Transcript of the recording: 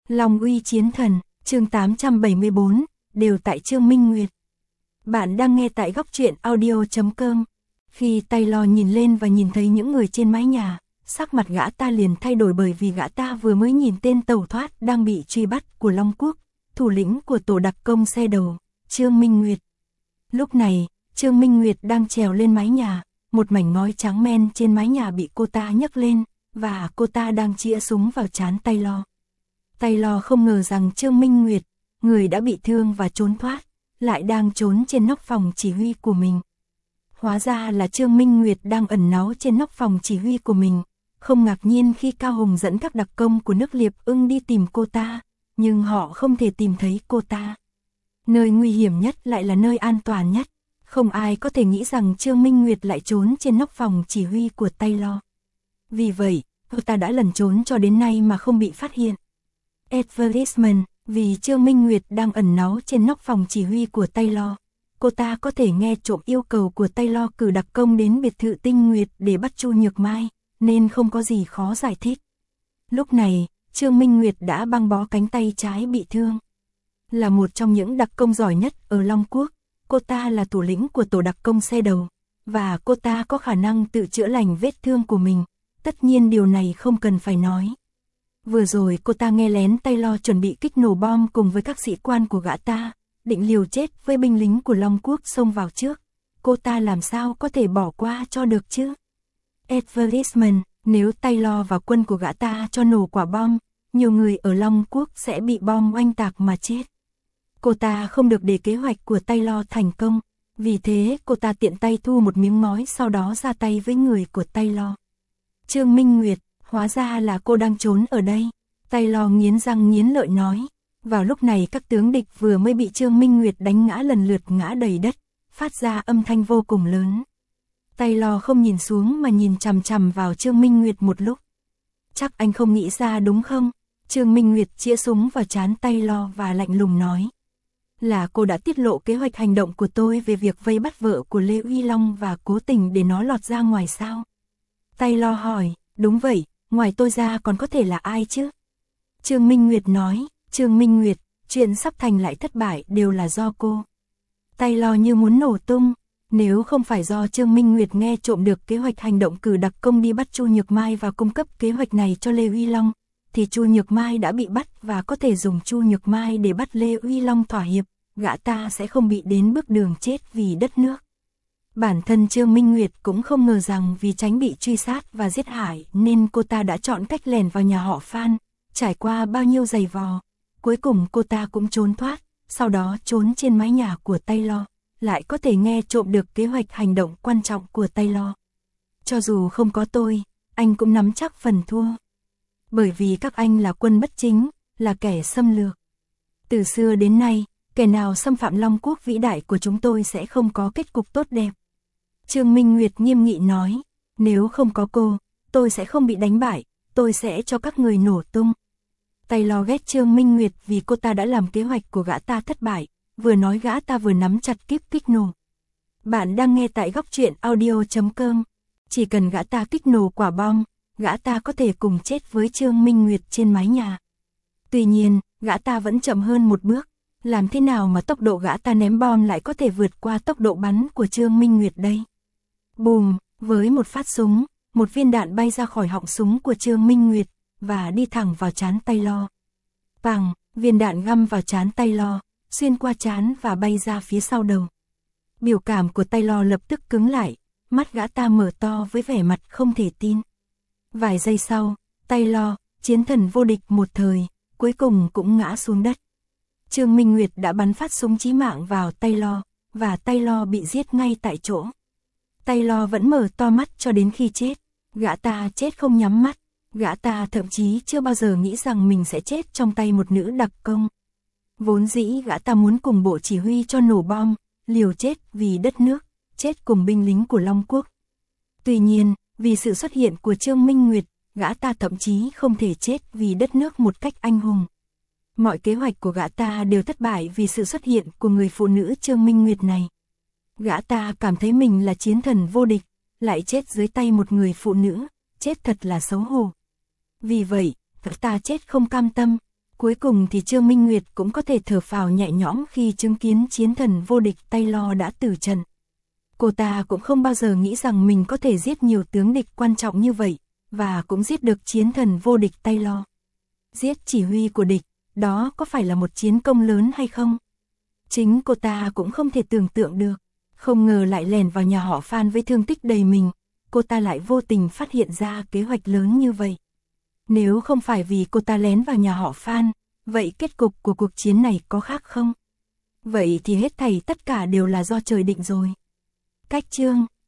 Long uy chiến thần, chương 874, đều tại Trương Minh Nguyệt. Bạn đang nghe tại góc truyện audio.com. Khi Taylor nhìn lên và nhìn thấy những người trên mái nhà, sắc mặt gã ta liền thay đổi bởi vì gã ta vừa mới nhìn tên tẩu thoát đang bị truy bắt của Long Quốc, thủ lĩnh của tổ đặc công xe đầu, Trương Minh Nguyệt. Lúc này, Trương Minh Nguyệt đang trèo lên mái nhà, một mảnh ngói trắng men trên mái nhà bị cô ta nhấc lên, và cô ta đang chĩa súng vào trán Taylor. Taylor không ngờ rằng Trương Minh Nguyệt, người đã bị thương và trốn thoát, lại đang trốn trên nóc phòng chỉ huy của mình. Hóa ra là Trương Minh Nguyệt đang ẩn náu trên nóc phòng chỉ huy của mình, không ngạc nhiên khi Cao Hùng dẫn các đặc công của nước Liệp Ưng đi tìm cô ta, nhưng họ không thể tìm thấy cô ta. Nơi nguy hiểm nhất lại là nơi an toàn nhất, không ai có thể nghĩ rằng Trương Minh Nguyệt lại trốn trên nóc phòng chỉ huy của Taylor. Vì vậy, cô ta đã lẩn trốn cho đến nay mà không bị phát hiện. Advertisement, vì Trương Minh Nguyệt đang ẩn náu trên nóc phòng chỉ huy của Taylor, cô ta có thể nghe trộm yêu cầu của Taylor cử đặc công đến biệt thự Tinh Nguyệt để bắt Chu Nhược Mai, nên không có gì khó giải thích. Lúc này, Trương Minh Nguyệt đã băng bó cánh tay trái bị thương. Là một trong những đặc công giỏi nhất ở Long Quốc, cô ta là thủ lĩnh của tổ đặc công xe đầu, và cô ta có khả năng tự chữa lành vết thương của mình, tất nhiên điều này không cần phải nói. Vừa rồi cô ta nghe lén Taylor chuẩn bị kích nổ bom cùng với các sĩ quan của gã ta, định liều chết với binh lính của Long Quốc xông vào trước. Cô ta làm sao có thể bỏ qua cho được chứ? Advertisement, nếu Taylor và quân của gã ta cho nổ quả bom, nhiều người ở Long Quốc sẽ bị bom oanh tạc mà chết. Cô ta không được để kế hoạch của Taylor thành công, vì thế cô ta tiện tay thu một miếng ngói sau đó ra tay với người của Taylor. Trương Minh Nguyệt, hóa ra là cô đang trốn ở đây. Taylor nghiến răng nghiến lợi nói. Vào lúc này các tướng địch vừa mới bị Trương Minh Nguyệt đánh ngã lần lượt ngã đầy đất, phát ra âm thanh vô cùng lớn. Taylor không nhìn xuống mà nhìn chằm chằm vào Trương Minh Nguyệt một lúc. Chắc anh không nghĩ ra đúng không? Trương Minh Nguyệt chĩa súng vào trán Taylor và lạnh lùng nói. Là cô đã tiết lộ kế hoạch hành động của tôi về việc vây bắt vợ của Lê Uy Long và cố tình để nó lọt ra ngoài sao? Taylor hỏi, đúng vậy, ngoài tôi ra còn có thể là ai chứ? Trương Minh Nguyệt nói, Trương Minh Nguyệt, chuyện sắp thành lại thất bại đều là do cô. Taylor như muốn nổ tung, nếu không phải do Trương Minh Nguyệt nghe trộm được kế hoạch hành động cử đặc công đi bắt Chu Nhược Mai và cung cấp kế hoạch này cho Lê Uy Long, thì Chu Nhược Mai đã bị bắt và có thể dùng Chu Nhược Mai để bắt Lê Uy Long thỏa hiệp, gã ta sẽ không bị đến bước đường chết vì đất nước. Bản thân Trương Minh Nguyệt cũng không ngờ rằng vì tránh bị truy sát và giết hại nên cô ta đã chọn cách lẻn vào nhà họ Phan, trải qua bao nhiêu giày vò. Cuối cùng cô ta cũng trốn thoát, sau đó trốn trên mái nhà của Taylor, lại có thể nghe trộm được kế hoạch hành động quan trọng của Taylor. Cho dù không có tôi, anh cũng nắm chắc phần thua. Bởi vì các anh là quân bất chính, là kẻ xâm lược. Từ xưa đến nay, kẻ nào xâm phạm Long Quốc vĩ đại của chúng tôi sẽ không có kết cục tốt đẹp. Trương Minh Nguyệt nghiêm nghị nói, nếu không có cô, tôi sẽ không bị đánh bại, tôi sẽ cho các người nổ tung. Taylor ghét Trương Minh Nguyệt vì cô ta đã làm kế hoạch của gã ta thất bại, vừa nói gã ta vừa nắm chặt kíp kích nổ. Bạn đang nghe tại góc truyện audio.com. Chỉ cần gã ta kích nổ quả bom, gã ta có thể cùng chết với Trương Minh Nguyệt trên mái nhà. Tuy nhiên, gã ta vẫn chậm hơn một bước. Làm thế nào mà tốc độ gã ta ném bom lại có thể vượt qua tốc độ bắn của Trương Minh Nguyệt đây? Bùm, với một phát súng, một viên đạn bay ra khỏi họng súng của Trương Minh Nguyệt và đi thẳng vào trán Taylor. Pằng, viên đạn găm vào trán Taylor, xuyên qua trán và bay ra phía sau đầu. Biểu cảm của Taylor lập tức cứng lại, mắt gã ta mở to với vẻ mặt không thể tin. Vài giây sau, Taylor, chiến thần vô địch một thời, cuối cùng cũng ngã xuống đất. Trương Minh Nguyệt đã bắn phát súng chí mạng vào Taylor, và Taylor bị giết ngay tại chỗ. Taylor vẫn mở to mắt cho đến khi chết, gã ta chết không nhắm mắt, gã ta thậm chí chưa bao giờ nghĩ rằng mình sẽ chết trong tay một nữ đặc công. Vốn dĩ gã ta muốn cùng bộ chỉ huy cho nổ bom, liều chết vì đất nước, chết cùng binh lính của Long Quốc. Tuy nhiên, vì sự xuất hiện của Trương Minh Nguyệt, gã ta thậm chí không thể chết vì đất nước một cách anh hùng. Mọi kế hoạch của gã ta đều thất bại vì sự xuất hiện của người phụ nữ Trương Minh Nguyệt này. Gã ta cảm thấy mình là chiến thần vô địch, lại chết dưới tay một người phụ nữ, chết thật là xấu hổ. Vì vậy, gã ta chết không cam tâm, Cuối cùng thì Trương Minh Nguyệt cũng có thể thở phào nhẹ nhõm khi chứng kiến chiến thần vô địch Taylor đã tử trận. Cô ta cũng không bao giờ nghĩ rằng mình có thể giết nhiều tướng địch quan trọng như vậy, và cũng giết được chiến thần vô địch Taylor. Giết chỉ huy của địch, đó có phải là một chiến công lớn hay không? Chính cô ta cũng không thể tưởng tượng được, không ngờ lại lèn vào nhà họ Phan với thương tích đầy mình, cô ta lại vô tình phát hiện ra kế hoạch lớn như vậy. Nếu không phải vì cô ta lén vào nhà họ Phan, vậy kết cục của cuộc chiến này có khác không? Vậy thì hết thảy tất cả đều là do trời định rồi. Cách chương